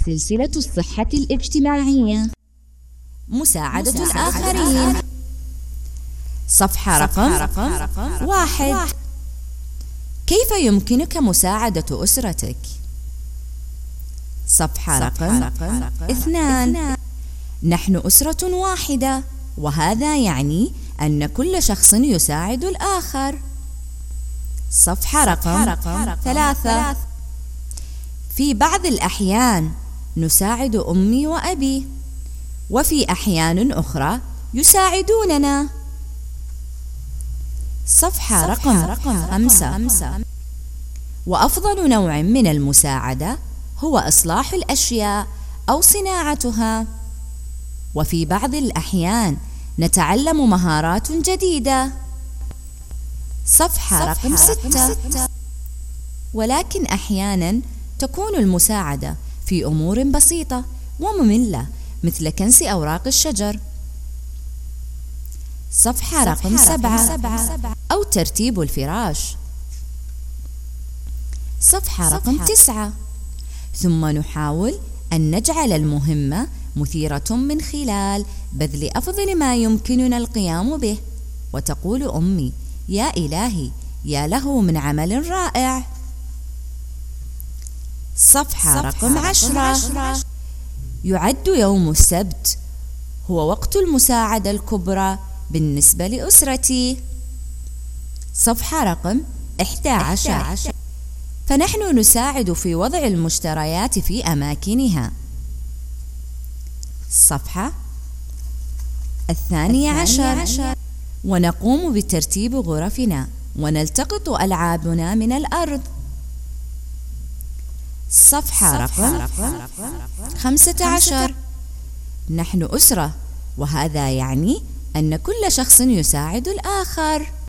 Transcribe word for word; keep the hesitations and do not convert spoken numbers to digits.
سلسلة الصحة الاجتماعية، مساعدة, مساعدة الآخرين. الآخرين. صفحة رقم, رقم, رقم واحد. واحد. كيف يمكنك مساعدة أسرتك؟ صفحة, صفحة رقم, رقم, رقم اثنان. اثنان. نحن أسرة واحدة، وهذا يعني أن كل شخص يساعد الآخر. صفحة, صفحة رقم, رقم, رقم ثلاثة. في بعض الأحيان نساعد أمي وأبي، وفي أحيان أخرى يساعدوننا. صفحة, صفحة رقم, رقم خمسة. خمسة. وأفضل نوع من المساعدة هو إصلاح الأشياء أو صناعتها، وفي بعض الأحيان نتعلم مهارات جديدة. صفحة, صفحة رقم ستة. ستة. ولكن أحيانا تكون المساعدة في أمور بسيطة ومملة، مثل كنس أوراق الشجر. صفحة, صفحة رقم سبعة. سبعة. أو ترتيب الفراش. صفحة, صفحة رقم تسعة. ثم نحاول أن نجعل المهمة مثيرة من خلال بذل أفضل ما يمكننا القيام به. وتقول أمي: يا إلهي، يا له من عمل رائع. صفحة, صفحة رقم عشرة. عشرة. يعد يوم السبت هو وقت المساعدة الكبرى بالنسبة لأسرتي. صفحة رقم إحدى عشر. فنحن نساعد في وضع المشتريات في أماكنها. الصفحة الثانية عشر. ونقوم بترتيب غرفنا ونلتقط ألعابنا من الأرض. صفحة رقم خمسة عشر. نحن أسرة، وهذا يعني أن كل شخص يساعد الآخر.